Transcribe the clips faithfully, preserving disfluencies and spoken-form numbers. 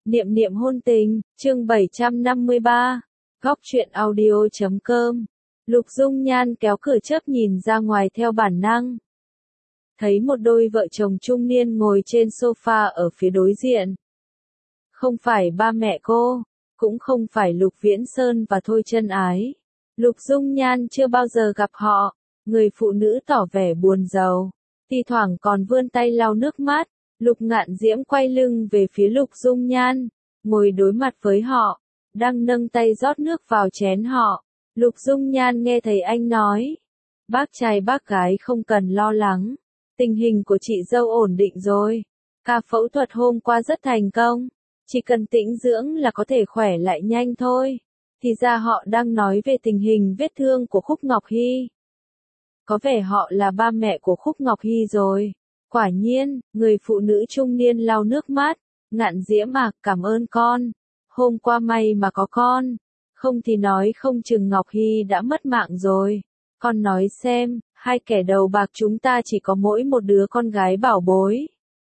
Niệm niệm hôn tình, chương bảy trăm năm mươi ba, góc truyện audio.com. Lục Dung Nhan kéo cửa chớp nhìn ra ngoài theo bản năng. Thấy một đôi vợ chồng trung niên ngồi trên sofa ở phía đối diện. Không phải ba mẹ cô, cũng không phải Lục Viễn Sơn và Thôi Chân Ái. Lục Dung Nhan chưa bao giờ gặp họ, người phụ nữ tỏ vẻ buồn rầu, thi thoảng còn vươn tay lau nước mắt. Lục Ngạn Diễm quay lưng về phía Lục Dung Nhan, ngồi đối mặt với họ, đang nâng tay rót nước vào chén họ. Lục Dung Nhan nghe thấy anh nói, bác trai bác gái không cần lo lắng, tình hình của chị dâu ổn định rồi, ca phẫu thuật hôm qua rất thành công, chỉ cần tĩnh dưỡng là có thể khỏe lại nhanh thôi. Thì ra họ đang nói về tình hình vết thương của Khúc Ngọc Hy. Có vẻ họ là ba mẹ của Khúc Ngọc Hy rồi. Quả nhiên, người phụ nữ trung niên lau nước mắt, Ngạn Diễm à, cảm ơn con. Hôm qua may mà có con, không thì nói không chừng Ngọc Hy đã mất mạng rồi. Con nói xem, hai kẻ đầu bạc chúng ta chỉ có mỗi một đứa con gái bảo bối.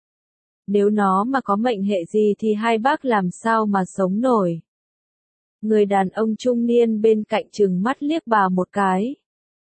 Nếu nó mà có mệnh hệ gì thì hai bác làm sao mà sống nổi. Người đàn ông trung niên bên cạnh trừng mắt liếc bà một cái.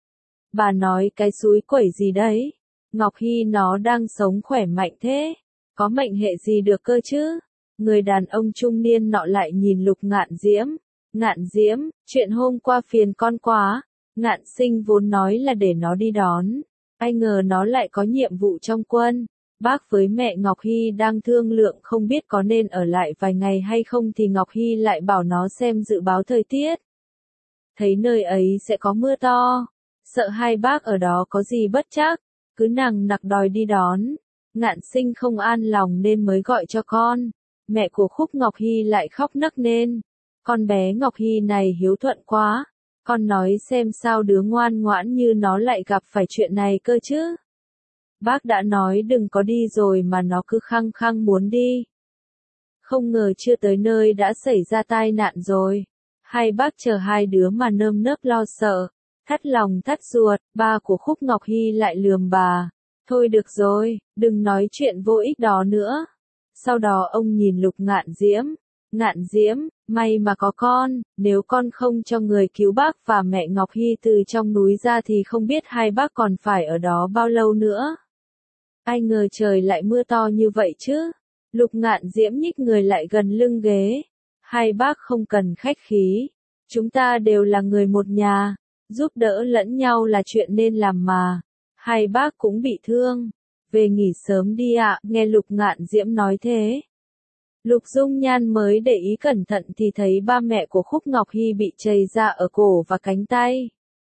Bà nói cái xúi quẩy gì đấy? Ngọc Hy nó đang sống khỏe mạnh thế, có mệnh hệ gì được cơ chứ? Người đàn ông trung niên nọ lại nhìn Lục Ngạn Diễm. Ngạn Diễm, chuyện hôm qua phiền con quá, Ngạn Sinh vốn nói là để nó đi đón, ai ngờ nó lại có nhiệm vụ trong quân. Bác với mẹ Ngọc Hy đang thương lượng không biết có nên ở lại vài ngày hay không thì Ngọc Hy lại bảo nó xem dự báo thời tiết. Thấy nơi ấy sẽ có mưa to, sợ hai bác ở đó có gì bất trắc, cứ nằng nặc đòi đi đón. Ngạn Sinh không an lòng nên mới gọi cho con. Mẹ của Khúc Ngọc Hy lại khóc nấc nên. Con bé Ngọc Hy này hiếu thuận quá. Con nói xem sao đứa ngoan ngoãn như nó lại gặp phải chuyện này cơ chứ. Bác đã nói đừng có đi rồi mà nó cứ khăng khăng muốn đi. Không ngờ chưa tới nơi đã xảy ra tai nạn rồi. Hai bác chờ hai đứa mà nơm nớp lo sợ. Thắt lòng thắt ruột, ba của Khúc Ngọc Hy lại lườm bà. Thôi được rồi, đừng nói chuyện vô ích đó nữa. Sau đó ông nhìn Lục Ngạn Diễm. Ngạn Diễm, may mà có con, nếu con không cho người cứu bác và mẹ Ngọc Hy từ trong núi ra thì không biết hai bác còn phải ở đó bao lâu nữa. Ai ngờ trời lại mưa to như vậy chứ. Lục Ngạn Diễm nhích người lại gần lưng ghế. Hai bác không cần khách khí. Chúng ta đều là người một nhà. Giúp đỡ lẫn nhau là chuyện nên làm mà. Hai bác cũng bị thương. Về nghỉ sớm đi ạ, nghe Lục Ngạn Diễm nói thế. Lục Dung Nhan mới để ý cẩn thận thì thấy ba mẹ của Khúc Ngọc Hy bị chày ra ở cổ và cánh tay.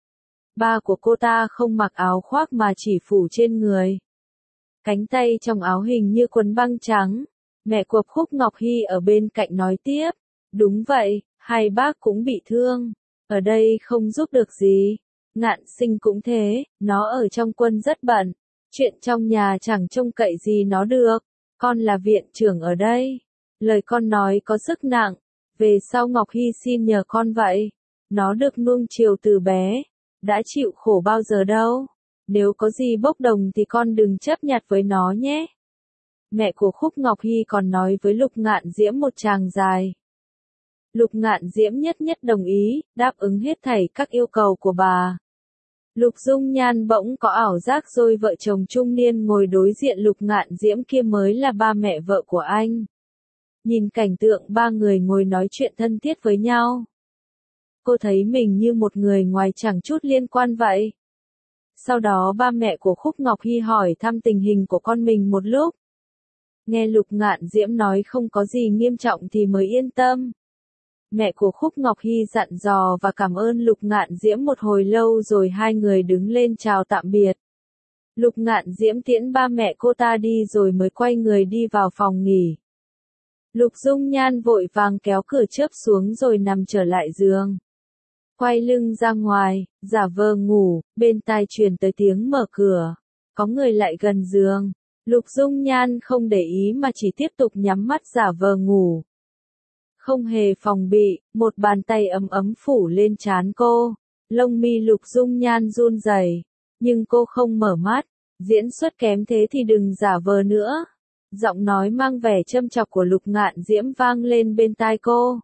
Ba của cô ta không mặc áo khoác mà chỉ phủ trên người. Cánh tay trong áo hình như quần băng trắng. Mẹ của Khúc Ngọc Hy ở bên cạnh nói tiếp. Đúng vậy, hai bác cũng bị thương. Ở đây không giúp được gì. Ngạn Sinh cũng thế, nó ở trong quân rất bận. Chuyện trong nhà chẳng trông cậy gì nó được. Con là viện trưởng ở đây. Lời con nói có sức nặng. Về sau Ngọc Hy xin nhờ con vậy. Nó được nuông chiều từ bé. Đã chịu khổ bao giờ đâu. Nếu có gì bốc đồng thì con đừng chấp nhặt với nó nhé. Mẹ của Khúc Ngọc Hy còn nói với Lục Ngạn Diễm một tràng dài. Lục Ngạn Diễm nhất nhất đồng ý, đáp ứng hết thảy các yêu cầu của bà. Lục Dung Nhan bỗng có ảo giác rồi vợ chồng trung niên ngồi đối diện Lục Ngạn Diễm kia mới là ba mẹ vợ của anh. Nhìn cảnh tượng ba người ngồi nói chuyện thân thiết với nhau. Cô thấy mình như một người ngoài chẳng chút liên quan vậy. Sau đó ba mẹ của Khúc Ngọc Hy hỏi thăm tình hình của con mình một lúc. Nghe Lục Ngạn Diễm nói không có gì nghiêm trọng thì mới yên tâm. Mẹ của Khúc Ngọc Hy dặn dò và cảm ơn Lục Ngạn Diễm một hồi lâu rồi hai người đứng lên chào tạm biệt. Lục Ngạn Diễm tiễn ba mẹ cô ta đi rồi mới quay người đi vào phòng nghỉ. Lục Dung Nhan vội vàng kéo cửa chớp xuống rồi nằm trở lại giường. Quay lưng ra ngoài, giả vờ ngủ, bên tai truyền tới tiếng mở cửa. Có người lại gần giường. Lục Dung Nhan không để ý mà chỉ tiếp tục nhắm mắt giả vờ ngủ. Không hề phòng bị, một bàn tay ấm ấm phủ lên trán cô. Lông mi Lục Dung Nhan run rẩy, nhưng cô không mở mắt. Diễn xuất kém thế thì đừng giả vờ nữa. Giọng nói mang vẻ châm chọc của Lục Ngạn Diễm vang lên bên tai cô.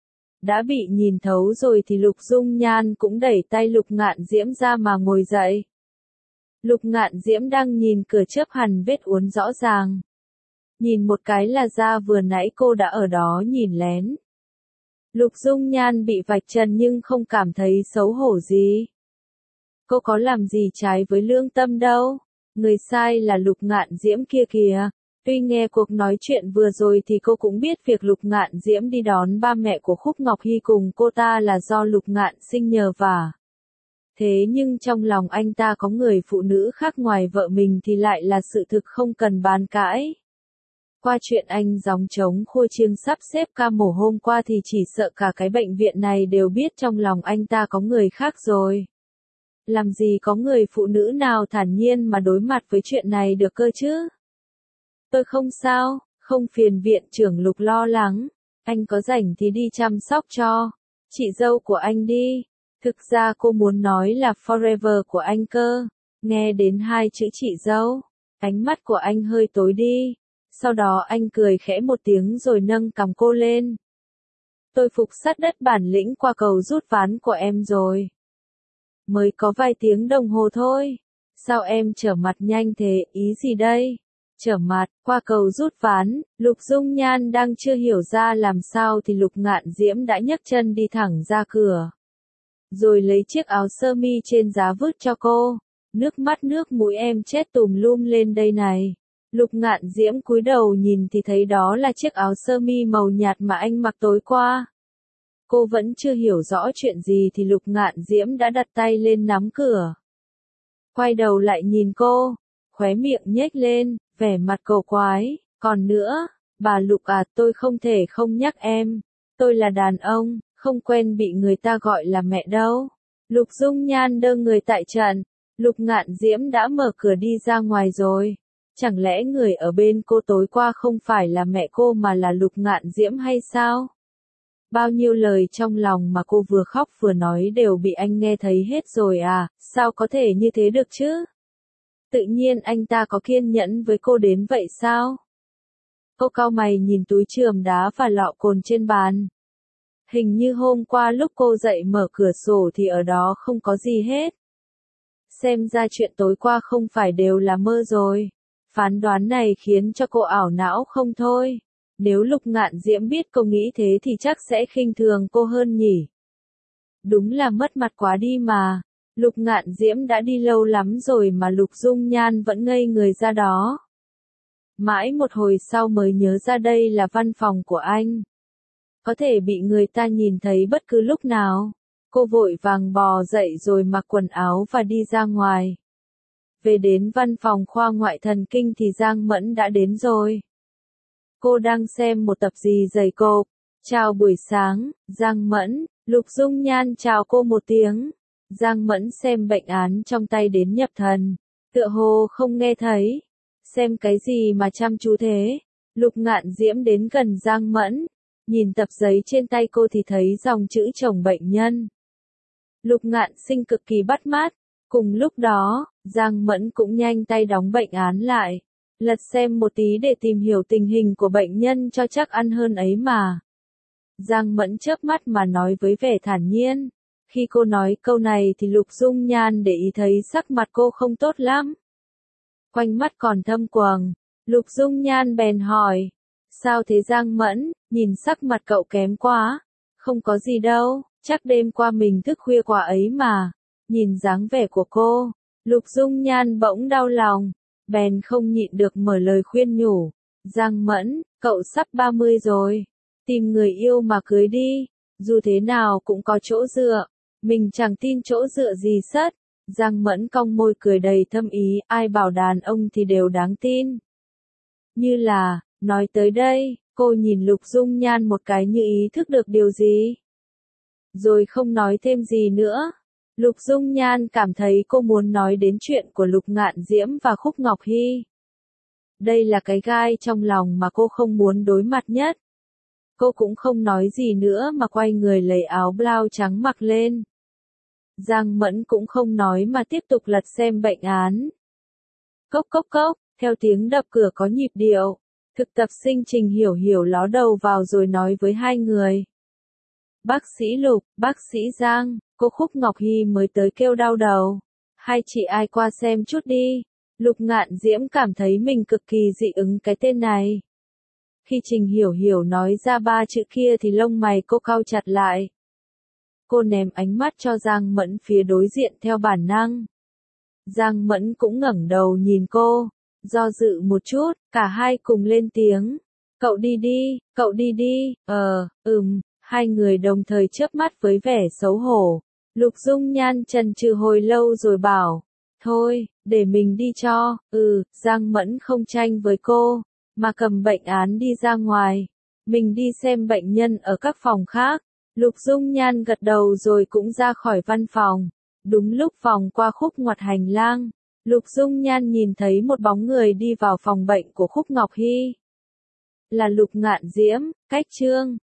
Đã bị nhìn thấu rồi thì Lục Dung Nhan cũng đẩy tay Lục Ngạn Diễm ra mà ngồi dậy. Lục Ngạn Diễm đang nhìn cửa chớp hằn vết uốn rõ ràng. Nhìn một cái là ra vừa nãy cô đã ở đó nhìn lén. Lục Dung Nhan bị vạch trần nhưng không cảm thấy xấu hổ gì. Cô có làm gì trái với lương tâm đâu. Người sai là Lục Ngạn Diễm kia kìa. Tuy nghe cuộc nói chuyện vừa rồi thì cô cũng biết việc Lục Ngạn Diễm đi đón ba mẹ của Khúc Ngọc Hy cùng cô ta là do Lục Ngạn Sinh nhờ vả. Thế nhưng trong lòng anh ta có người phụ nữ khác ngoài vợ mình thì lại là sự thực không cần bàn cãi. Qua chuyện anh gióng trống khua chiêng sắp xếp ca mổ hôm qua thì chỉ sợ cả cái bệnh viện này đều biết trong lòng anh ta có người khác rồi. Làm gì có người phụ nữ nào thản nhiên mà đối mặt với chuyện này được cơ chứ? Tôi không sao, không phiền viện trưởng Lục lo lắng. Anh có rảnh thì đi chăm sóc cho chị dâu của anh đi. Thực ra cô muốn nói là forever của anh cơ. Nghe đến hai chữ chị dâu, ánh mắt của anh hơi tối đi. Sau đó anh cười khẽ một tiếng rồi nâng cằm cô lên. Tôi phục sát đất bản lĩnh qua cầu rút ván của em rồi. Mới có vài tiếng đồng hồ thôi. Sao em trở mặt nhanh thế, ý gì đây? Trở mặt, qua cầu rút ván, Lục Dung Nhan đang chưa hiểu ra làm sao thì Lục Ngạn Diễm đã nhấc chân đi thẳng ra cửa. Rồi lấy chiếc áo sơ mi trên giá vứt cho cô. Nước mắt nước mũi em chết tùm lum lên đây này. Lục Ngạn Diễm cúi đầu nhìn thì thấy đó là chiếc áo sơ mi màu nhạt mà anh mặc tối qua. Cô vẫn chưa hiểu rõ chuyện gì thì Lục Ngạn Diễm đã đặt tay lên nắm cửa. Quay đầu lại nhìn cô, khóe miệng nhếch lên, vẻ mặt cổ quái. Còn nữa, bà Lục à, tôi không thể không nhắc em. Tôi là đàn ông, không quen bị người ta gọi là mẹ đâu. Lục Dung Nhan đơ người tại trận. Lục Ngạn Diễm đã mở cửa đi ra ngoài rồi. Chẳng lẽ người ở bên cô tối qua không phải là mẹ cô mà là Lục Ngạn Diễm hay sao? Bao nhiêu lời trong lòng mà cô vừa khóc vừa nói đều bị anh nghe thấy hết rồi à, sao có thể như thế được chứ? Tự nhiên anh ta có kiên nhẫn với cô đến vậy sao? Cô cau mày nhìn túi chườm đá và lọ cồn trên bàn. Hình như hôm qua lúc cô dậy mở cửa sổ thì ở đó không có gì hết. Xem ra chuyện tối qua không phải đều là mơ rồi. Phán đoán này khiến cho cô ảo não không thôi. Nếu Lục Ngạn Diễm biết cô nghĩ thế thì chắc sẽ khinh thường cô hơn nhỉ. Đúng là mất mặt quá đi mà. Lục Ngạn Diễm đã đi lâu lắm rồi mà Lục Dung Nhan vẫn ngây người ra đó. Mãi một hồi sau mới nhớ ra đây là văn phòng của anh. Có thể bị người ta nhìn thấy bất cứ lúc nào. Cô vội vàng bò dậy rồi mặc quần áo và đi ra ngoài. Về đến văn phòng khoa ngoại thần kinh thì Giang Mẫn đã đến rồi. Cô đang xem một tập gì dày cộp. Chào buổi sáng, Giang Mẫn. Lục Dung Nhan chào cô một tiếng. Giang Mẫn xem bệnh án trong tay đến nhập thần. Tựa hồ không nghe thấy. Xem cái gì mà chăm chú thế? Lục Ngạn Diễm đến gần Giang Mẫn. Nhìn tập giấy trên tay cô thì thấy dòng chữ chồng bệnh nhân. Lục Ngạn Sinh cực kỳ bắt mắt. Cùng lúc đó, Giang Mẫn cũng nhanh tay đóng bệnh án lại. Lật xem một tí để tìm hiểu tình hình của bệnh nhân cho chắc ăn hơn ấy mà. Giang Mẫn chớp mắt mà nói với vẻ thản nhiên. Khi cô nói câu này thì Lục Dung Nhan để ý thấy sắc mặt cô không tốt lắm. Quanh mắt còn thâm quầng. Lục Dung Nhan bèn hỏi. Sao thế Giang Mẫn, nhìn sắc mặt cậu kém quá. Không có gì đâu, chắc đêm qua mình thức khuya quá ấy mà. Nhìn dáng vẻ của cô, Lục Dung Nhan bỗng đau lòng. Bèn không nhịn được mở lời khuyên nhủ. Giang Mẫn, cậu sắp ba mươi rồi. Tìm người yêu mà cưới đi. Dù thế nào cũng có chỗ dựa. Mình chẳng tin chỗ dựa gì sất. Giang Mẫn cong môi cười đầy thâm ý. Ai bảo đàn ông thì đều đáng tin. Như là, nói tới đây, cô nhìn Lục Dung Nhan một cái như ý thức được điều gì. Rồi không nói thêm gì nữa. Lục Dung Nhan cảm thấy cô muốn nói đến chuyện của Lục Ngạn Diễm và Khúc Ngọc Hy. Đây là cái gai trong lòng mà cô không muốn đối mặt nhất. Cô cũng không nói gì nữa mà quay người lấy áo blau trắng mặc lên. Giang Mẫn cũng không nói mà tiếp tục lật xem bệnh án. Cốc cốc cốc, theo tiếng đập cửa có nhịp điệu. Thực tập sinh Trình Hiểu Hiểu ló đầu vào rồi nói với hai người. Bác sĩ Lục, bác sĩ Giang, cô Khúc Ngọc Hy mới tới kêu đau đầu. Hai chị ai qua xem chút đi. Lục Ngạn Diễm cảm thấy mình cực kỳ dị ứng cái tên này. Khi Trình Hiểu Hiểu nói ra ba chữ kia thì lông mày cô cau chặt lại. Cô ném ánh mắt cho Giang Mẫn phía đối diện theo bản năng. Giang Mẫn cũng ngẩng đầu nhìn cô, do dự một chút, cả hai cùng lên tiếng. Cậu đi đi, cậu đi đi, ờ, ừm, hai người đồng thời chớp mắt với vẻ xấu hổ. Lục Dung Nhan chần chừ hồi lâu rồi bảo, thôi, để mình đi cho, ừ, Giang Mẫn không tranh với cô, mà cầm bệnh án đi ra ngoài. Mình đi xem bệnh nhân ở các phòng khác. Lục Dung Nhan gật đầu rồi cũng ra khỏi văn phòng. Đúng lúc vòng qua khúc ngoặt hành lang, Lục Dung Nhan nhìn thấy một bóng người đi vào phòng bệnh của Khúc Ngọc Hy. Là Lục Ngạn Diễm, cách chương